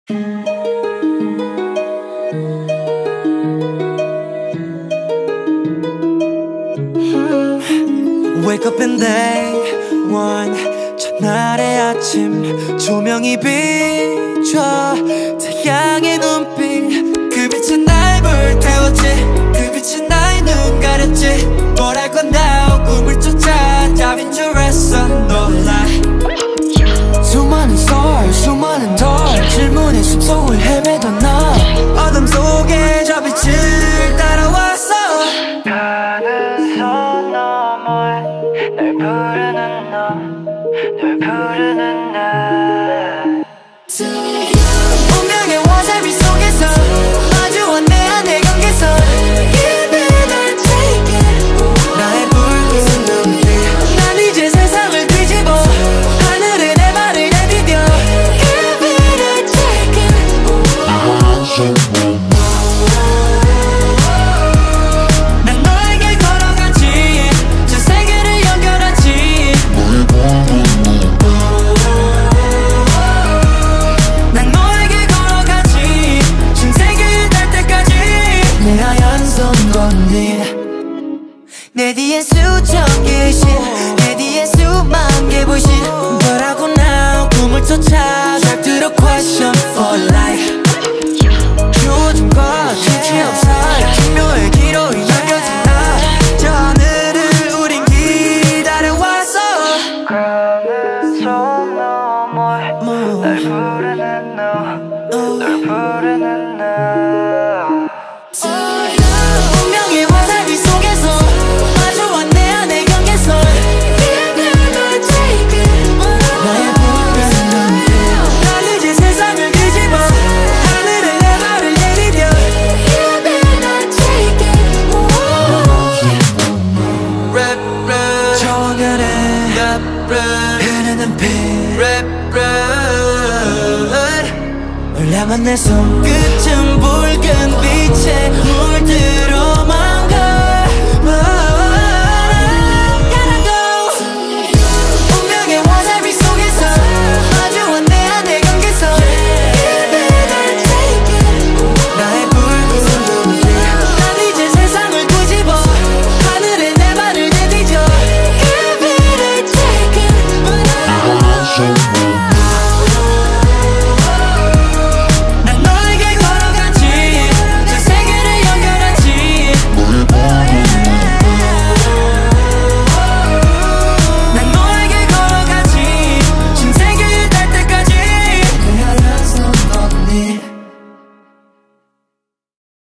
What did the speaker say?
Wake up and day one, 첫날의 아침 조명이 비춰 태양의 눈빛, 그 빛은 날 불태웠지. 그 빛은 나의 눈 가렸지. 뭘 할 건가 꿈을 쫓아 답인 줄 알았어. 놀라 수많은 star, 수많은 달 질문의 숲속을 헤매던 나 어둠 속에 저 빛을 따라왔어. 가는 선 너머에 널 부르는 너, 널 부르는 나. 운명의 화살비 속에서 마주한 내 안의 경계선. Give it or take it. 나의 붉은 눈빛, 난 이제 세상을 뒤집어 하늘에 내 발을 내디뎌. Give it or take it. 난 너에게 걸어가지, 저 세계를 연결하지. 난 너에게 걸어가지, 전 세계에 닿을 때까지. 내 하얀 손 건네 내 뒤에 수천 개의 신, 내 뒤에 수만 개 불신. 너라고 나 꿈을 쫓아 잘 들어 question for life. 요즘과 지체없어 기묘의 기로 이어진 나, 저 하늘을 우린 기다려왔어. 가는 손 너머에 날 부르는 너, 널 부르는 나. 운명의 화살비 속에서 마주한 내 안의 경계선. Give it or take it. 나의 붉은 눈빛, 난 이제 세상을 뒤집어 하늘에 내 발을 내디뎌. Give it or take it. Rap rap 저 하늘에 흐르는 피 Rap rap 몰라만 내 손끝은 붉은 빛에 물들어만.